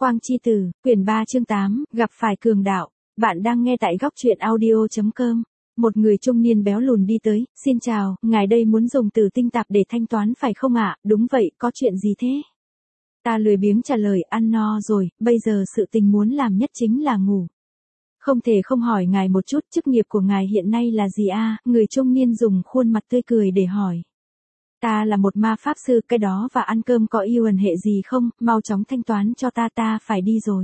Quang Chi Tử, quyển 3 chương 8, gặp phải cường đạo. Bạn đang nghe tại góc truyện audio.com. Một người trung niên béo lùn đi tới, xin chào, ngài đây muốn dùng từ tinh tạp để thanh toán phải không ạ? Đúng vậy, có chuyện gì thế? Ta lười biếng trả lời, ăn no rồi, bây giờ sự tình muốn làm nhất chính là ngủ. Không thể không hỏi ngài một chút, chức nghiệp của ngài hiện nay là gì a? Người trung niên dùng khuôn mặt tươi cười để hỏi. Ta là một ma pháp sư, cái đó và ăn cơm có yêu ẩn hệ gì không, mau chóng thanh toán cho ta phải đi rồi.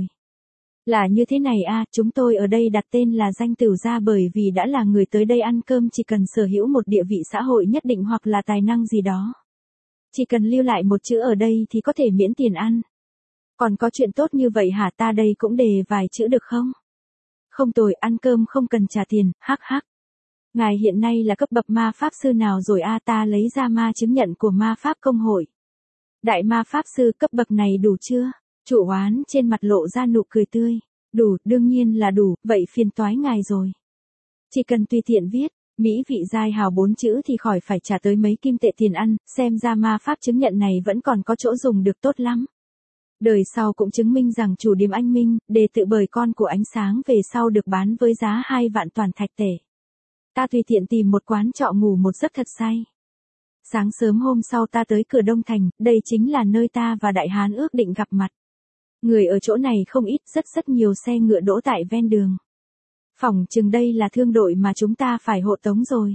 Là như thế này a, chúng tôi ở đây đặt tên là danh tửu gia bởi vì đã là người tới đây ăn cơm chỉ cần sở hữu một địa vị xã hội nhất định hoặc là tài năng gì đó. Chỉ cần lưu lại một chữ ở đây thì có thể miễn tiền ăn. Còn có chuyện tốt như vậy hả, ta đây cũng đề vài chữ được không? Không tồi, ăn cơm không cần trả tiền, hắc hắc. Ngài hiện nay là cấp bậc ma pháp sư nào rồi a? Ta lấy ra ma chứng nhận của ma pháp công hội. Đại ma pháp sư cấp bậc này đủ chưa? Chủ oán trên mặt lộ ra nụ cười tươi. Đủ, đương nhiên là đủ, vậy phiền toái ngài rồi. Chỉ cần tùy tiện viết, mỹ vị giai hào 4 chữ thì khỏi phải trả tới mấy kim tệ tiền ăn, xem ra ma pháp chứng nhận này vẫn còn có chỗ dùng được tốt lắm. Đời sau cũng chứng minh rằng chủ điểm anh Minh, đề tự bởi con của ánh sáng về sau được bán với giá 2 vạn toàn thạch tệ. Ta tùy tiện tìm một quán trọ ngủ một giấc thật say. Sáng sớm hôm sau ta tới cửa Đông Thành, đây chính là nơi ta và Đại Hán ước định gặp mặt. Người ở chỗ này không ít, rất nhiều xe ngựa đỗ tại ven đường. Phỏng chừng đây là thương đội mà chúng ta phải hộ tống rồi.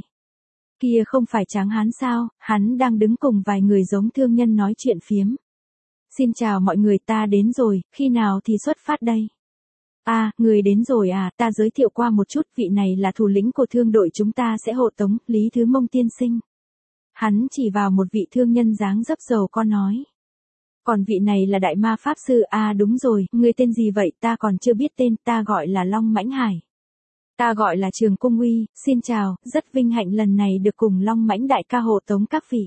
Kia không phải Tráng Hán sao, hắn đang đứng cùng vài người giống thương nhân nói chuyện phiếm. Xin chào mọi người, ta đến rồi, khi nào thì xuất phát đây? À, người đến rồi à, ta giới thiệu qua một chút, vị này là thủ lĩnh của thương đội chúng ta sẽ hộ tống, Lý Thứ Mông tiên sinh. Hắn chỉ vào một vị thương nhân dáng dấp giàu có nói. Còn vị này là đại ma pháp sư, à đúng rồi, người tên gì vậy, ta còn chưa biết tên, ta gọi là Long Mãnh Hải. Ta gọi là Trường Cung Uy, xin chào, rất vinh hạnh lần này được cùng Long Mãnh đại ca hộ tống các vị.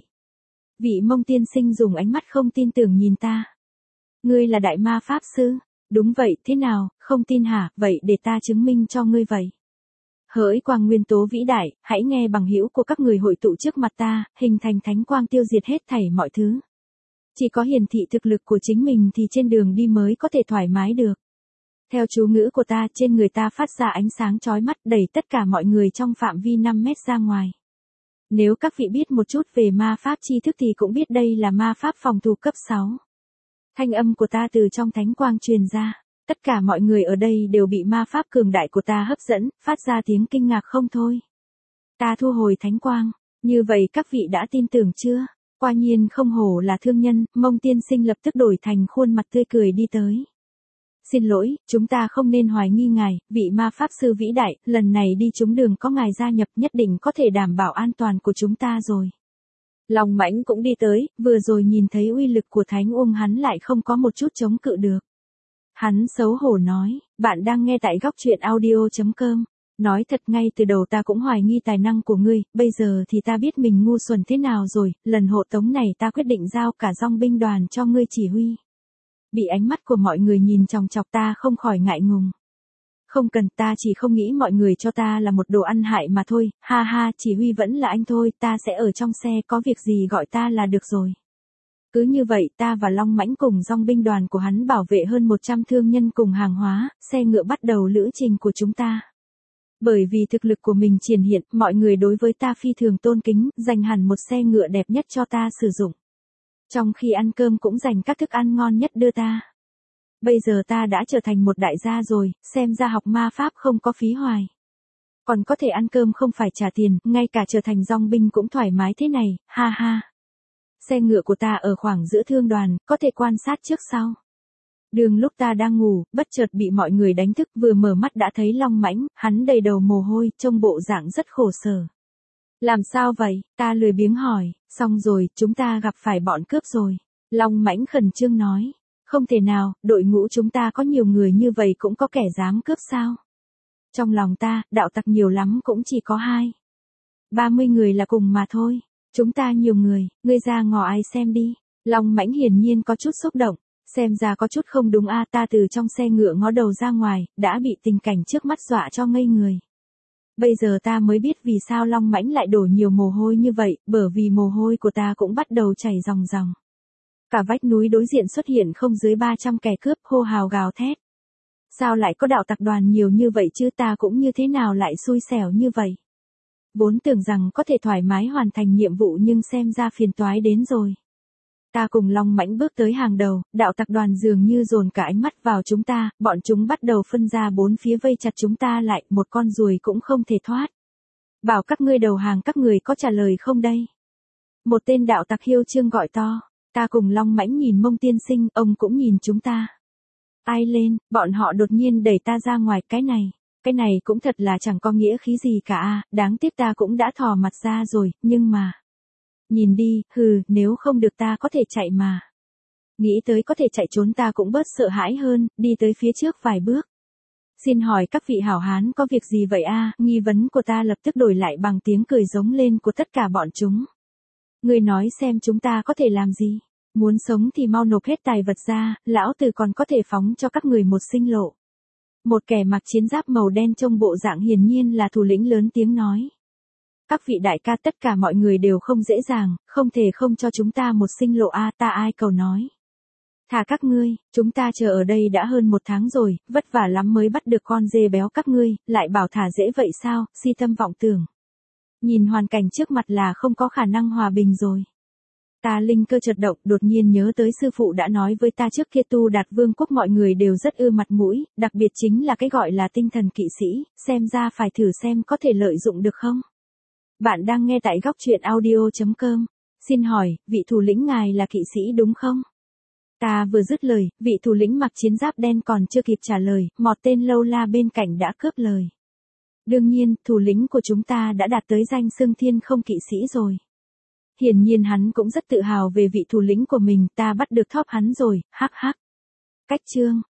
Vị Mông tiên sinh dùng ánh mắt không tin tưởng nhìn ta. Ngươi là đại ma pháp sư? Đúng vậy, thế nào, không tin hả, vậy để ta chứng minh cho ngươi vậy. Hỡi quang nguyên tố vĩ đại, hãy nghe bằng hữu của các người hội tụ trước mặt ta, hình thành thánh quang tiêu diệt hết thảy mọi thứ. Chỉ có hiển thị thực lực của chính mình thì trên đường đi mới có thể thoải mái được. Theo chú ngữ của ta, trên người ta phát ra ánh sáng chói mắt đẩy tất cả mọi người trong phạm vi 5 mét ra ngoài. Nếu các vị biết một chút về ma pháp tri thức thì cũng biết đây là ma pháp phòng thủ cấp 6. Thanh âm của ta từ trong thánh quang truyền ra, tất cả mọi người ở đây đều bị ma pháp cường đại của ta hấp dẫn, phát ra tiếng kinh ngạc không thôi. Ta thu hồi thánh quang, như vậy các vị đã tin tưởng chưa? Quả nhiên không hổ là thương nhân, Mông tiên sinh lập tức đổi thành khuôn mặt tươi cười đi tới. Xin lỗi, chúng ta không nên hoài nghi ngài, vị ma pháp sư vĩ đại, lần này đi chúng đường có ngài gia nhập nhất định có thể đảm bảo an toàn của chúng ta rồi. Long Mãnh cũng đi tới, vừa rồi nhìn thấy uy lực của Thánh Uông hắn lại không có một chút chống cự được. Hắn xấu hổ nói, bạn đang nghe tại góc truyện audio.com. Nói thật ngay từ đầu ta cũng hoài nghi tài năng của ngươi, bây giờ thì ta biết mình ngu xuẩn thế nào rồi, lần hộ tống này ta quyết định giao cả dòng binh đoàn cho ngươi chỉ huy. Bị ánh mắt của mọi người nhìn chòng chọc ta không khỏi ngại ngùng. Không cần, ta chỉ không nghĩ mọi người cho ta là một đồ ăn hại mà thôi, ha ha, chỉ huy vẫn là anh thôi, ta sẽ ở trong xe, có việc gì gọi ta là được rồi. Cứ như vậy ta và Long Mãnh cùng dòng binh đoàn của hắn bảo vệ hơn 100 thương nhân cùng hàng hóa, xe ngựa bắt đầu lữ trình của chúng ta. Bởi vì thực lực của mình triển hiện, mọi người đối với ta phi thường tôn kính, dành hẳn một xe ngựa đẹp nhất cho ta sử dụng. Trong khi ăn cơm cũng dành các thức ăn ngon nhất đưa ta. Bây giờ ta đã trở thành một đại gia rồi, xem ra học ma pháp không có phí hoài. Còn có thể ăn cơm không phải trả tiền, ngay cả trở thành dòng binh cũng thoải mái thế này, ha ha. Xe ngựa của ta ở khoảng giữa thương đoàn, có thể quan sát trước sau. Đường lúc ta đang ngủ, bất chợt bị mọi người đánh thức, vừa mở mắt đã thấy Long Mãnh, hắn đầy đầu mồ hôi, trông bộ dạng rất khổ sở. Làm sao vậy? Ta lười biếng hỏi, xong rồi, chúng ta gặp phải bọn cướp rồi. Long Mãnh khẩn trương nói, không thể nào, đội ngũ chúng ta có nhiều người như vậy cũng có kẻ dám cướp sao? Trong lòng ta, đạo tặc nhiều lắm cũng chỉ có 30 người là cùng mà thôi. Chúng ta nhiều người, ngươi ra ngò ai xem đi. Long Mãnh hiển nhiên có chút xúc động. Xem ra có chút không đúng a, ta từ trong xe ngựa ngó đầu ra ngoài, đã bị tình cảnh trước mắt dọa cho ngây người. Bây giờ ta mới biết vì sao Long Mãnh lại đổ nhiều mồ hôi như vậy, bởi vì mồ hôi của ta cũng bắt đầu chảy ròng ròng. Cả vách núi đối diện xuất hiện không dưới 300 kẻ cướp hô hào gào thét. Sao lại có đạo tặc đoàn nhiều như vậy chứ, ta cũng như thế nào lại xui xẻo như vậy. Vốn tưởng rằng có thể thoải mái hoàn thành nhiệm vụ nhưng xem ra phiền toái đến rồi. Ta cùng Long Mãnh bước tới hàng đầu, đạo tặc đoàn dường như dồn cả ánh mắt vào chúng ta, bọn chúng bắt đầu phân ra bốn phía vây chặt chúng ta lại, một con ruồi cũng không thể thoát. Bảo các ngươi đầu hàng, các người có trả lời không đây? Một tên đạo tặc hiêu trương gọi to. Ta cùng Long Mãnh nhìn Mông tiên sinh, ông cũng nhìn chúng ta. Ai lên, bọn họ đột nhiên đẩy ta ra ngoài, cái này cũng thật là chẳng có nghĩa khí gì cả à, đáng tiếc ta cũng đã thò mặt ra rồi, nhưng mà. Nhìn đi, nếu không được ta có thể chạy mà. Nghĩ tới có thể chạy trốn ta cũng bớt sợ hãi hơn, đi tới phía trước vài bước. Xin hỏi các vị hảo hán có việc gì vậy a? Nghi vấn của ta lập tức đổi lại bằng tiếng cười giống lên của tất cả bọn chúng. Người nói xem chúng ta có thể làm gì? Muốn sống thì mau nộp hết tài vật ra, lão tử còn có thể phóng cho các người một sinh lộ. Một kẻ mặc chiến giáp màu đen trông bộ dạng hiển nhiên là thủ lĩnh lớn tiếng nói. Các vị đại ca, tất cả mọi người đều không dễ dàng, không thể không cho chúng ta một sinh lộ a, ta ai cầu nói. Thả các ngươi, chúng ta chờ ở đây đã hơn 1 tháng rồi, vất vả lắm mới bắt được con dê béo các ngươi, lại bảo thả dễ vậy sao, si tâm vọng tưởng. Nhìn hoàn cảnh trước mặt là không có khả năng hòa bình rồi. Ta linh cơ chợt động, đột nhiên nhớ tới sư phụ đã nói với ta trước kia Tu Đạt Vương quốc mọi người đều rất ưa mặt mũi, đặc biệt chính là cái gọi là tinh thần kỵ sĩ, xem ra phải thử xem có thể lợi dụng được không. Bạn đang nghe tại góc truyện audio.com. Xin hỏi, vị thủ lĩnh ngài là kỵ sĩ đúng không? Ta vừa dứt lời, vị thủ lĩnh mặc chiến giáp đen còn chưa kịp trả lời, một tên lâu la bên cạnh đã cướp lời. Đương nhiên, thủ lĩnh của chúng ta đã đạt tới danh xưng thiên không kỵ sĩ rồi. Hiển nhiên hắn cũng rất tự hào về vị thủ lĩnh của mình, ta bắt được thóp hắn rồi, hắc hắc. Cách chương,